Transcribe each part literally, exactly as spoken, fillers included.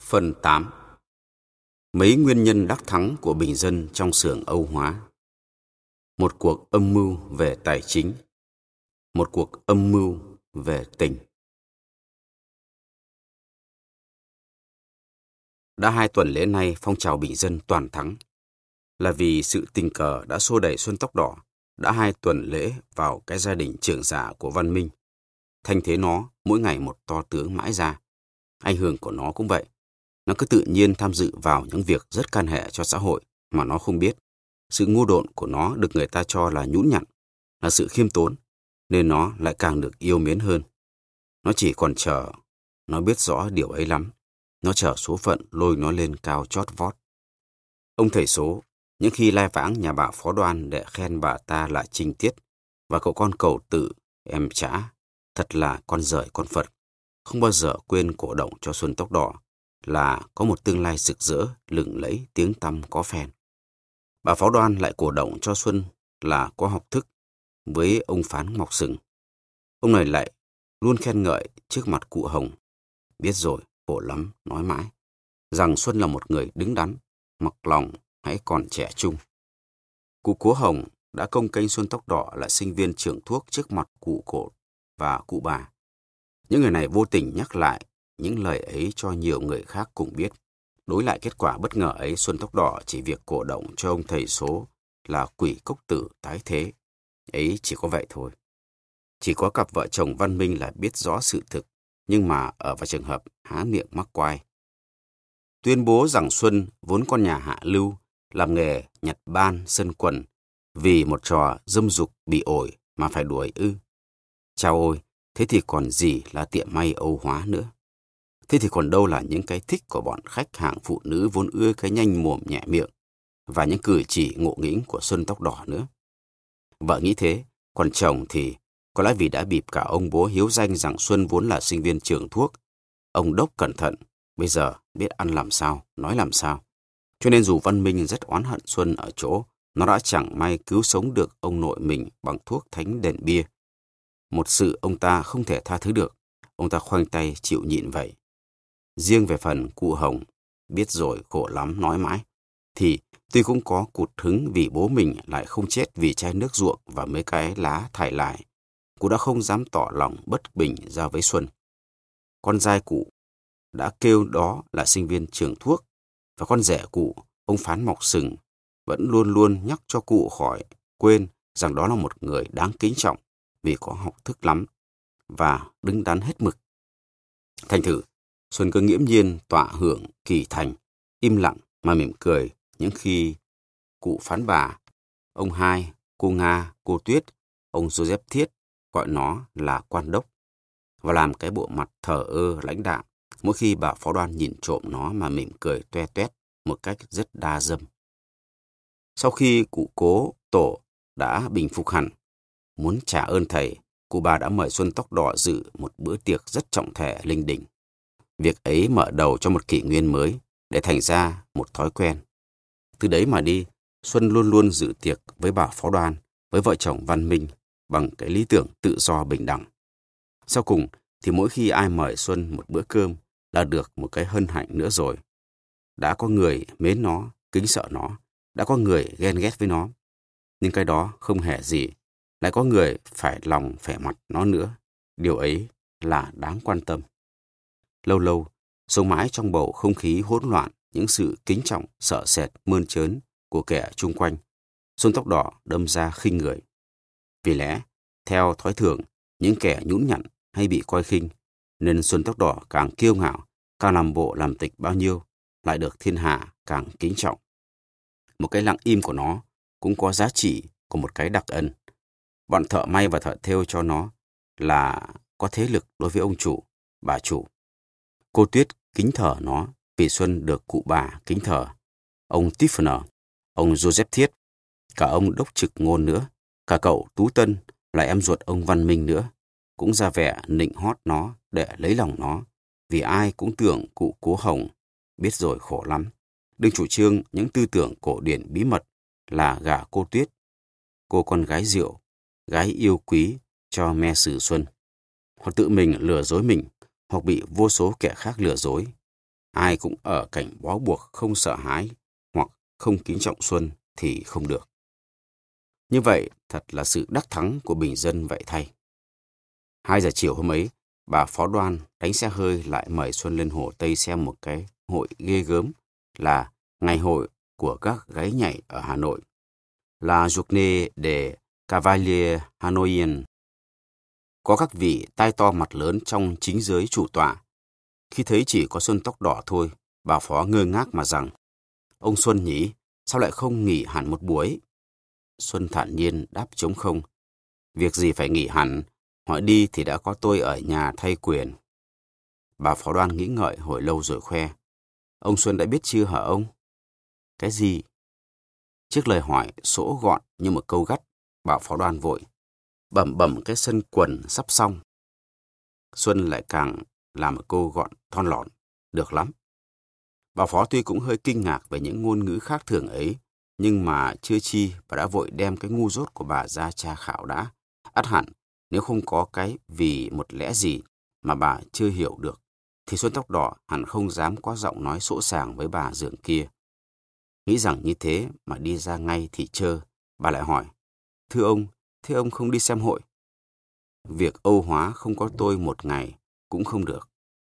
Phần tám. Mấy nguyên nhân đắc thắng của bình dân trong xưởng Âu Hóa. Một cuộc âm mưu về tài chính. Một cuộc âm mưu về tình. Đã hai tuần lễ nay phong trào bình dân toàn thắng. Là vì sự tình cờ đã xô đẩy Xuân Tóc Đỏ đã hai tuần lễ vào cái gia đình trưởng giả của Văn Minh. Thành thế nó mỗi ngày một to tướng mãi ra. Ảnh hưởng của nó cũng vậy. Nó cứ tự nhiên tham dự vào những việc rất can hệ cho xã hội mà nó không biết. Sự ngu độn của nó được người ta cho là nhũn nhặn, là sự khiêm tốn, nên nó lại càng được yêu mến hơn. Nó chỉ còn chờ, nó biết rõ điều ấy lắm. Nó chờ số phận lôi nó lên cao chót vót. Ông thầy số, những khi lai vãng nhà bà Phó Đoan để khen bà ta là trinh tiết, và cậu con Cầu Tự, em Trã, thật là con rời con Phật, không bao giờ quên cổ động cho Xuân Tóc Đỏ là có một tương lai rực rỡ, lừng lẫy, tiếng tăm có phèn. Bà Phó Đoan lại cổ động cho Xuân là có học thức với ông Phán Mọc Sừng. Ông này lại luôn khen ngợi trước mặt cụ Hồng. Biết rồi, khổ lắm, nói mãi, rằng Xuân là một người đứng đắn, mặc lòng, hãy còn trẻ trung. Cụ Cố Hồng đã công kênh Xuân Tóc Đỏ là sinh viên trưởng thuốc trước mặt cụ Cổ và cụ bà. Những người này vô tình nhắc lại những lời ấy cho nhiều người khác cùng biết. Đối lại kết quả bất ngờ ấy, Xuân Tóc Đỏ chỉ việc cổ động cho ông thầy số là quỷ cốc tử tái thế. Ấy chỉ có vậy thôi. Chỉ có cặp vợ chồng Văn Minh là biết rõ sự thực, nhưng mà ở vào trường hợp há miệng mắc quai. Tuyên bố rằng Xuân vốn con nhà hạ lưu, làm nghề nhặt ban sân quần, vì một trò dâm dục bị ổi mà phải đuổi ư. Chao ôi, thế thì còn gì là tiệm may Âu Hóa nữa. Thế thì còn đâu là những cái thích của bọn khách hạng phụ nữ vốn ưa cái nhanh mồm nhẹ miệng, và những cử chỉ ngộ nghĩnh của Xuân Tóc Đỏ nữa. Vợ nghĩ thế, còn chồng thì có lẽ vì đã bịp cả ông bố hiếu danh rằng Xuân vốn là sinh viên trường thuốc. Ông đốc cẩn thận, bây giờ biết ăn làm sao, nói làm sao. Cho nên dù Văn Minh rất oán hận Xuân ở chỗ, nó đã chẳng may cứu sống được ông nội mình bằng thuốc thánh đèn bia. Một sự ông ta không thể tha thứ được, ông ta khoanh tay chịu nhịn vậy. Riêng về phần cụ Hồng, biết rồi khổ lắm nói mãi, thì tuy cũng có cụt hứng vì bố mình lại không chết vì chai nước ruộng và mấy cái lá thải lại, cụ đã không dám tỏ lòng bất bình ra với Xuân. Con trai cụ đã kêu đó là sinh viên trường thuốc, và con rể cụ, ông Phán Mọc Sừng, vẫn luôn luôn nhắc cho cụ khỏi quên rằng đó là một người đáng kính trọng vì có học thức lắm và đứng đắn hết mực. Thành thử, Xuân cứ nghiễm nhiên tọa hưởng kỳ thành, im lặng mà mỉm cười những khi cụ Phán bà, ông Hai, cô Nga, cô Tuyết, ông Joseph Thiết gọi nó là quan đốc, và làm cái bộ mặt thờ ơ lãnh đạm mỗi khi bà Phó Đoan nhìn trộm nó mà mỉm cười toe toét một cách rất đa dâm. Sau khi cụ Cố Tổ đã bình phục hẳn, muốn trả ơn thầy, cụ bà đã mời Xuân Tóc Đỏ dự một bữa tiệc rất trọng thể linh đình. Việc ấy mở đầu cho một kỷ nguyên mới để thành ra một thói quen. Từ đấy mà đi, Xuân luôn luôn dự tiệc với bà Phó Đoan, với vợ chồng Văn Minh bằng cái lý tưởng tự do bình đẳng. Sau cùng thì mỗi khi ai mời Xuân một bữa cơm là được một cái hân hạnh nữa rồi. Đã có người mến nó, kính sợ nó, đã có người ghen ghét với nó. Nhưng cái đó không hề gì, lại có người phải lòng phải mặt nó nữa. Điều ấy là đáng quan tâm. Lâu lâu, sống mãi trong bầu không khí hỗn loạn, những sự kính trọng, sợ sệt, mơn trớn của kẻ chung quanh, Xuân Tóc Đỏ đâm ra khinh người. Vì lẽ, theo thói thường, những kẻ nhũn nhặn hay bị coi khinh, nên Xuân Tóc Đỏ càng kiêu ngạo, càng làm bộ làm tịch bao nhiêu, lại được thiên hạ càng kính trọng. Một cái lặng im của nó cũng có giá trị của một cái đặc ân. Bọn thợ may và thợ thêu cho nó là có thế lực đối với ông chủ, bà chủ. Cô Tuyết kính thờ nó vì Xuân được cụ bà kính thờ. Ông Tiffner, ông Joseph Thiết, cả ông đốc trực Ngôn nữa, cả cậu Tú Tân là em ruột ông Văn Minh nữa, cũng ra vẻ nịnh hót nó để lấy lòng nó, vì ai cũng tưởng cụ Cố Hồng biết rồi khổ lắm, đừng chủ trương những tư tưởng cổ điển bí mật là gả cô Tuyết, cô con gái rượu, gái yêu quý cho me sử Xuân, hoặc tự mình lừa dối mình, hoặc bị vô số kẻ khác lừa dối. ai cũng ở cảnh bó buộc không sợ hãi hoặc không kính trọng Xuân thì không được. Như vậy thật là sự đắc thắng của bình dân vậy thay. Hai giờ chiều hôm ấy, bà Phó Đoan đánh xe hơi lại mời Xuân lên Hồ Tây xem một cái hội ghê gớm là ngày hội của các gái nhảy ở Hà Nội, La Journée des Cavaliers Hanoïens. Có các vị tai to mặt lớn trong chính giới chủ tọa. Khi thấy chỉ có Xuân tóc đỏ thôi, bà Phó ngơ ngác mà rằng, ông Xuân nhỉ, sao lại không nghỉ hẳn một buổi? Xuân thản nhiên đáp trống không. Việc gì phải nghỉ hẳn, họ đi thì đã có tôi ở nhà thay quyền. Bà Phó Đoan nghĩ ngợi hồi lâu rồi khoe. Ông Xuân đã biết chưa hả ông? Cái gì? Trước lời hỏi sỗ gọn như một câu gắt, bà Phó Đoan vội bẩm bẩm cái sân quần sắp xong. Xuân lại càng làm một câu gọn thon lọn. Được lắm. Bà Phó tuy cũng hơi kinh ngạc về những ngôn ngữ khác thường ấy, nhưng mà chưa chi bà đã vội đem cái ngu dốt của bà ra tra khảo đã. Ắt hẳn, nếu không có cái vì một lẽ gì mà bà chưa hiểu được, thì Xuân tóc đỏ hẳn không dám có giọng nói sỗ sàng với bà dượng kia. Nghĩ rằng như thế mà đi ra ngay thì chơ, bà lại hỏi, thưa ông, thế ông không đi xem hội? Việc Âu hóa không có tôi một ngày cũng không được.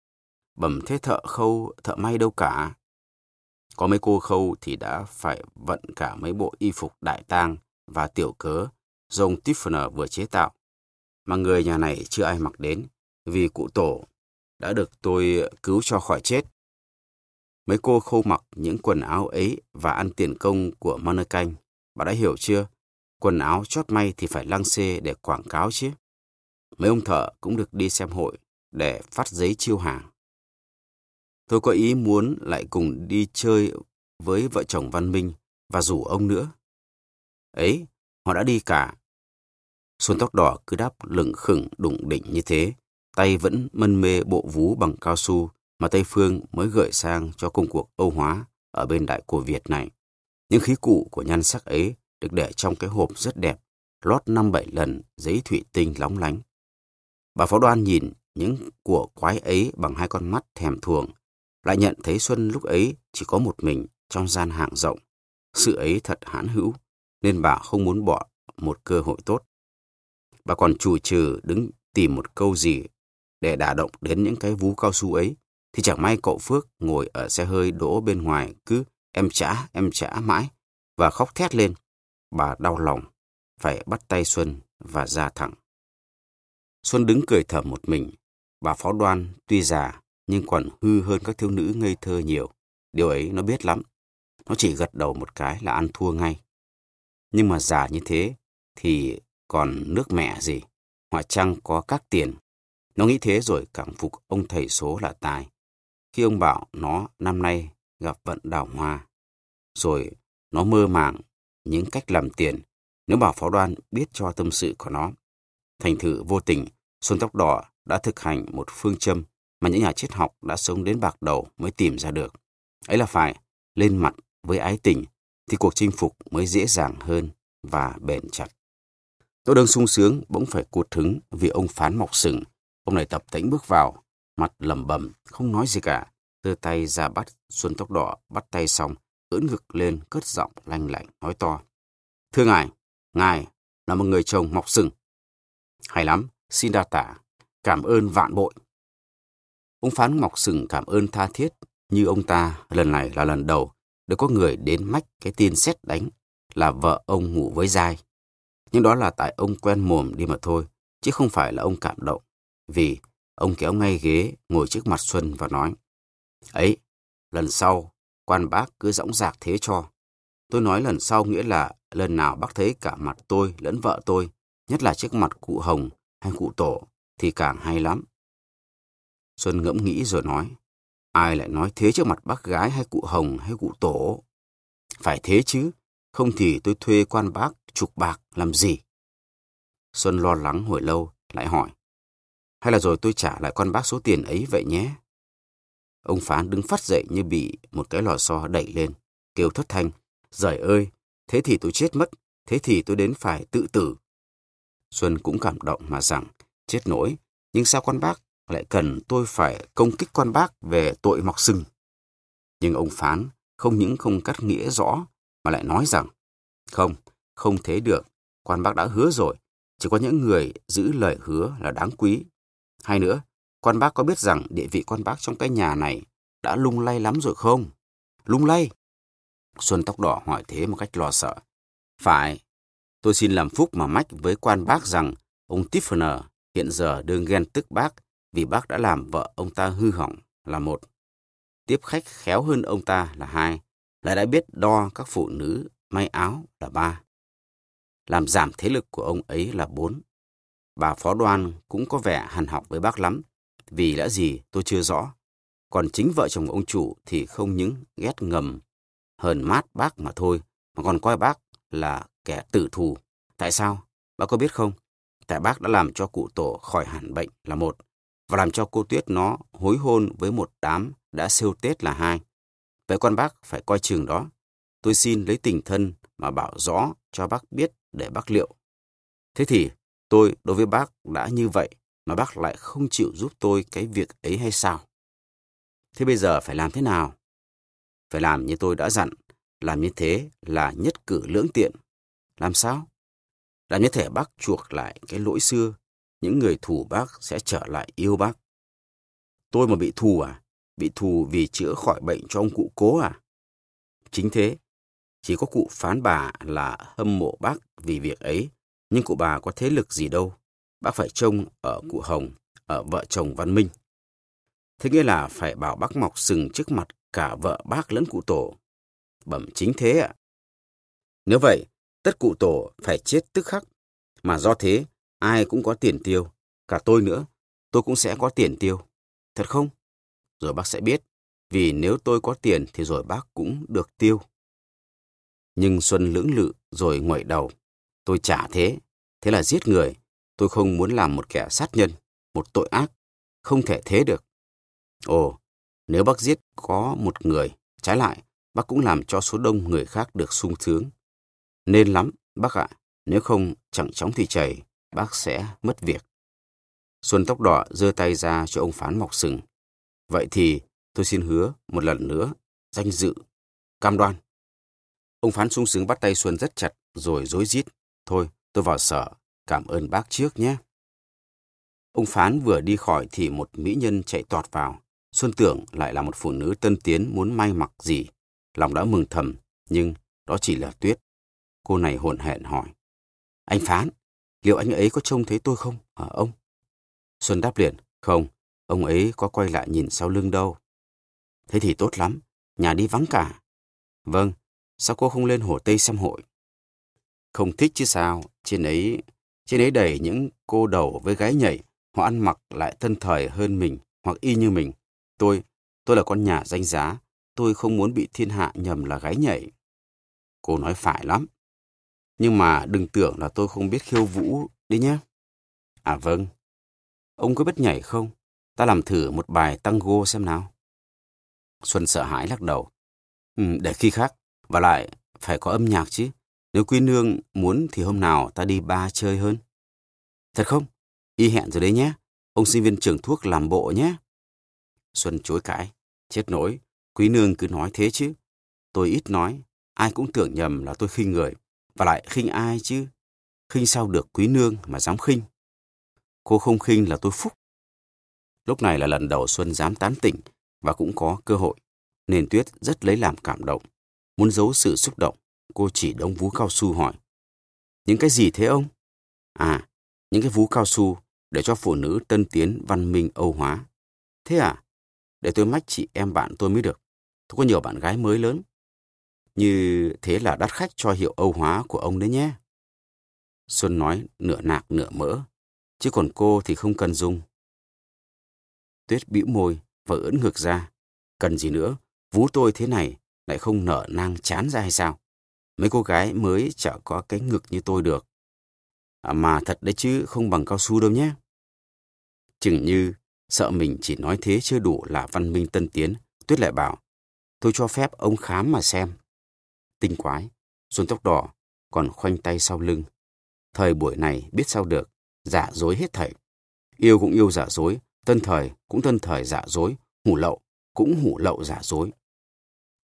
Bẩm thế thợ khâu, thợ may đâu cả. Có mấy cô khâu thì đã phải vận cả mấy bộ y phục đại tang và tiểu cớ do ông Tiffany vừa chế tạo. Mà người nhà này chưa ai mặc đến, vì cụ tổ đã được tôi cứu cho khỏi chết. Mấy cô khâu mặc những quần áo ấy và ăn tiền công của mannequin. Bà đã hiểu chưa? Quần áo chót may thì phải lăng xê để quảng cáo chứ. Mấy ông thợ cũng được đi xem hội để phát giấy chiêu hàng. Tôi có ý muốn lại cùng đi chơi với vợ chồng Văn Minh và rủ ông nữa. Ấy, họ đã đi cả. Xuân tóc đỏ cứ đáp lửng khửng đủng đỉnh như thế, tay vẫn mân mê bộ vú bằng cao su mà Tây Phương mới gửi sang cho công cuộc Âu hóa ở bên Đại Cổ Việt này. Những khí cụ của nhan sắc ấy được để trong cái hộp rất đẹp, lót năm bảy lần giấy thủy tinh lóng lánh. Bà Phó Đoan nhìn những của quái ấy bằng hai con mắt thèm thuồng, lại nhận thấy Xuân lúc ấy chỉ có một mình trong gian hàng rộng. Sự ấy thật hãn hữu, nên bà không muốn bỏ một cơ hội tốt. Bà còn chù chừ đứng tìm một câu gì để đả động đến những cái vú cao su ấy, thì chẳng may cậu Phước ngồi ở xe hơi đỗ bên ngoài cứ em trả, em trả mãi và khóc thét lên. Bà đau lòng, phải bắt tay Xuân và ra thẳng. Xuân đứng cười thầm một mình. Bà Phó Đoan tuy già nhưng còn hư hơn các thiếu nữ ngây thơ nhiều. Điều ấy nó biết lắm. Nó chỉ gật đầu một cái là ăn thua ngay. Nhưng mà già như thế thì còn nước mẹ gì. Họa chăng có các tiền. Nó nghĩ thế rồi cảm phục ông thầy số là tài. Khi ông bảo nó năm nay gặp vận đào hoa. Rồi nó mơ màng những cách làm tiền. Nếu bà Phó Đoan biết cho tâm sự của nó. Thành thử vô tình, Xuân tóc đỏ đã thực hành một phương châm mà những nhà triết học đã sống đến bạc đầu mới tìm ra được. Ấy là phải lên mặt với ái tình thì cuộc chinh phục mới dễ dàng hơn và bền chặt. Tôi đang sung sướng bỗng phải cụt hứng vì ông Phán Mọc Sừng. Ông này tập tễnh bước vào, mặt lẩm bẩm không nói gì cả, giơ tay ra bắt Xuân tóc đỏ, bắt tay xong, ưỡn ngực lên cất giọng lanh lảnh nói to. Thưa ngài, ngài là một người chồng mọc sừng. Hay lắm, xin đa tả, cảm ơn vạn bội. Ông Phán Mọc Sừng cảm ơn tha thiết, như ông ta lần này là lần đầu được có người đến mách cái tin sét đánh là vợ ông ngủ với giai. Nhưng đó là tại ông quen mồm đi mà thôi, chứ không phải là ông cảm động. Vì ông kéo ngay ghế ngồi trước mặt Xuân và nói, ấy, lần sau quan bác cứ dõng dạc thế cho. Tôi nói lần sau nghĩa là lần nào bác thấy cả mặt tôi lẫn vợ tôi, nhất là trước mặt cụ Hồng hay cụ Tổ, thì càng hay lắm. Xuân ngẫm nghĩ rồi nói, ai lại nói thế trước mặt bác gái hay cụ Hồng hay cụ Tổ? Phải thế chứ, không thì tôi thuê quan bác chục bạc làm gì? Xuân lo lắng hồi lâu, lại hỏi, hay là rồi tôi trả lại quan bác số tiền ấy vậy nhé? Ông Phán đứng phắt dậy như bị một cái lò xo đẩy lên, kêu thất thanh, giời ơi, thế thì tôi chết mất, thế thì tôi đến phải tự tử. Xuân cũng cảm động mà rằng, chết nỗi, nhưng sao quan bác lại cần tôi phải công kích quan bác về tội mọc sừng? Nhưng ông Phán không những không cắt nghĩa rõ mà lại nói rằng không, không thế được, quan bác đã hứa rồi, chỉ có những người giữ lời hứa là đáng quý. Hay nữa, quan bác có biết rằng địa vị quan bác trong cái nhà này đã lung lay lắm rồi không? Lung lay? Xuân tóc đỏ hỏi thế một cách lo sợ. Phải, tôi xin làm phúc mà mách với quan bác rằng ông Tiffner hiện giờ đương ghen tức bác vì bác đã làm vợ ông ta hư hỏng là một. Tiếp khách khéo hơn ông ta là hai. Lại đã biết đo các phụ nữ may áo là ba. Làm giảm thế lực của ông ấy là bốn. Bà phó đoan cũng có vẻ hằn học với bác lắm. Vì lẽ gì tôi chưa rõ. Còn chính vợ chồng ông chủ thì không những ghét ngầm, hờn mát bác mà thôi, mà còn coi bác là kẻ tử thù. Tại sao? Bác có biết không? Tại bác đã làm cho cụ Tổ khỏi hẳn bệnh là một, và làm cho cô Tuyết nó hối hôn với một đám đã xêu Tết là hai. Vậy con bác phải coi chừng đó. Tôi xin lấy tình thân mà bảo rõ cho bác biết để bác liệu. Thế thì tôi đối với bác đã như vậy mà bác lại không chịu giúp tôi cái việc ấy hay sao? Thế bây giờ phải làm thế nào? Phải làm như tôi đã dặn, làm như thế là nhất cử lưỡng tiện. Làm sao? Làm như thể bác chuộc lại cái lỗi xưa, những người thù bác sẽ trở lại yêu bác. Tôi mà bị thù à? Bị thù vì chữa khỏi bệnh cho ông cụ Cố à? Chính thế, chỉ có cụ Phán bà là hâm mộ bác vì việc ấy, nhưng cụ bà có thế lực gì đâu. Bác phải trông ở cụ Hồng, ở vợ chồng Văn Minh. Thế nghĩa là phải bảo bác mọc sừng trước mặt cả vợ bác lẫn cụ Tổ. Bẩm chính thế ạ. Nếu vậy, tất cụ Tổ phải chết tức khắc. Mà do thế, ai cũng có tiền tiêu. Cả tôi nữa, tôi cũng sẽ có tiền tiêu. Thật không? Rồi bác sẽ biết. Vì nếu tôi có tiền thì rồi bác cũng được tiêu. Nhưng Xuân lưỡng lự rồi ngoẩy đầu. Tôi chả thế. Thế là giết người. Tôi không muốn làm một kẻ sát nhân, một tội ác. Không thể thế được. Ồ, nếu bác giết có một người, trái lại, bác cũng làm cho số đông người khác được sung sướng. Nên lắm, bác ạ. Nếu không, chẳng chóng thì chảy, bác sẽ mất việc. Xuân tóc đỏ giơ tay ra cho ông Phán mọc sừng. Vậy thì tôi xin hứa một lần nữa, danh dự, cam đoan. Ông Phán sung sướng bắt tay Xuân rất chặt, rồi rối rít. Thôi, tôi vào sở, cảm ơn bác trước nhé. Ông Phán vừa đi khỏi thì một mỹ nhân chạy toạt vào. Xuân tưởng lại là một phụ nữ tân tiến muốn may mặc gì. Lòng đã mừng thầm, nhưng đó chỉ là Tuyết. Cô này hồn hển hỏi. Anh Phán, liệu anh ấy có trông thấy tôi không, hả ông? Xuân đáp liền, không, ông ấy có quay lại nhìn sau lưng đâu. Thế thì tốt lắm, nhà đi vắng cả. Vâng, sao cô không lên Hồ Tây xem hội? Không thích chứ sao, trên ấy, trên ấy đầy những cô đầu với gái nhảy, họ ăn mặc lại thân thời hơn mình, hoặc y như mình. Tôi, tôi là con nhà danh giá, tôi không muốn bị thiên hạ nhầm là gái nhảy. Cô nói phải lắm. Nhưng mà đừng tưởng là tôi không biết khiêu vũ đi nhé. À vâng. Ông có biết nhảy không? Ta làm thử một bài tango xem nào. Xuân sợ hãi lắc đầu. Ừ, để khi khác. Và lại phải có âm nhạc chứ. Nếu quý nương muốn thì hôm nào ta đi bar chơi hơn. Thật không? Y hẹn rồi đấy nhé. Ông sinh viên trường thuốc làm bộ nhé. Xuân chối cãi. Chết nỗi. Quý nương cứ nói thế chứ. Tôi ít nói. Ai cũng tưởng nhầm là tôi khinh người. Và lại khinh ai chứ? Khinh sao được quý nương mà dám khinh? Cô không khinh là tôi phúc. Lúc này là lần đầu Xuân dám tán tỉnh và cũng có cơ hội. Nên Tuyết rất lấy làm cảm động. Muốn giấu sự xúc động, cô chỉ đống vú cao su hỏi. Những cái gì thế ông? À, những cái vú cao su để cho phụ nữ tân tiến văn minh Âu hóa. Thế à? Để tôi mách chị em bạn tôi mới được. Tôi có nhiều bạn gái mới lớn. Như thế là đắt khách cho hiệu Âu hóa của ông đấy nhé. Xuân nói nửa nạc nửa mỡ. Chứ còn cô thì không cần dùng. Tuyết bĩu môi và ưỡn ngực ra. Cần gì nữa, vú tôi thế này lại không nở nang chán ra hay sao? Mấy cô gái mới chả có cái ngực như tôi được. À, mà thật đấy chứ không bằng cao su đâu nhé. Chừng như sợ mình chỉ nói thế chưa đủ là văn minh tân tiến, Tuyết lại bảo, tôi cho phép ông khám mà xem. Tinh quái, Xuân tóc đỏ còn khoanh tay sau lưng. Thời buổi này biết sao được, giả dối hết thảy. Yêu cũng yêu giả dối, tân thời cũng tân thời giả dối, hủ lậu cũng hủ lậu giả dối.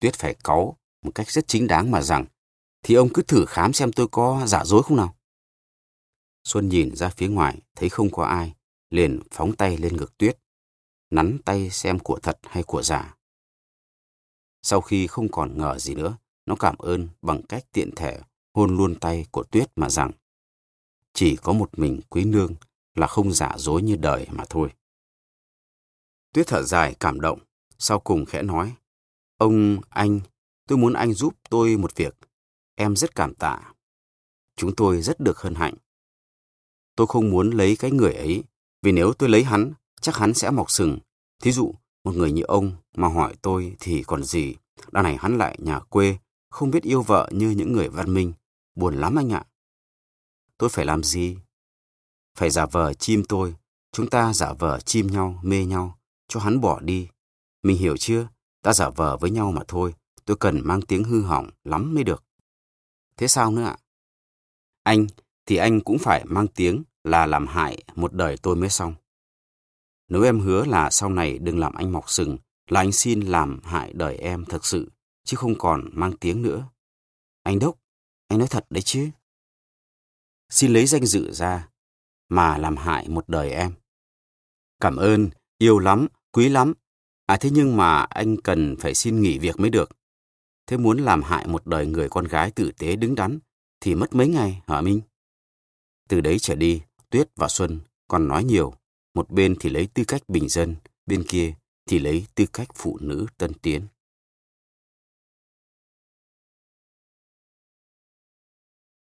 Tuyết phải cáu một cách rất chính đáng mà rằng, thì ông cứ thử khám xem tôi có giả dối không nào. Xuân nhìn ra phía ngoài, thấy không có ai, liền phóng tay lên ngực Tuyết, nắn tay xem của thật hay của giả. Sau khi không còn ngờ gì nữa, nó cảm ơn bằng cách tiện thể hôn luôn tay của Tuyết mà rằng, chỉ có một mình quý nương là không giả dối như đời mà thôi. Tuyết thở dài cảm động, sau cùng khẽ nói, ông, anh, tôi muốn anh giúp tôi một việc, em rất cảm tạ. Chúng tôi rất được hân hạnh. Tôi không muốn lấy cái người ấy, vì nếu tôi lấy hắn, chắc hắn sẽ mọc sừng. Thí dụ, một người như ông mà hỏi tôi thì còn gì, đằng này hắn lại nhà quê, không biết yêu vợ như những người văn minh. Buồn lắm anh ạ. Tôi phải làm gì? Phải giả vờ chim tôi, chúng ta giả vờ chim nhau, mê nhau, cho hắn bỏ đi. Mình hiểu chưa? Ta giả vờ với nhau mà thôi, tôi cần mang tiếng hư hỏng lắm mới được. Thế sao nữa ạ? Anh thì anh cũng phải mang tiếng là làm hại một đời tôi mới xong. Nếu em hứa là sau này đừng làm anh mọc sừng, là anh xin làm hại đời em thật sự, chứ không còn mang tiếng nữa. Anh Đốc, anh nói thật đấy chứ. Xin lấy danh dự ra, mà làm hại một đời em. Cảm ơn, yêu lắm, quý lắm. À thế nhưng mà anh cần phải xin nghỉ việc mới được. Thế muốn làm hại một đời người con gái tử tế đứng đắn, thì mất mấy ngày hả Minh? Từ đấy trở đi, Tuyết và Xuân còn nói nhiều. Một bên thì lấy tư cách bình dân, bên kia thì lấy tư cách phụ nữ tân tiến.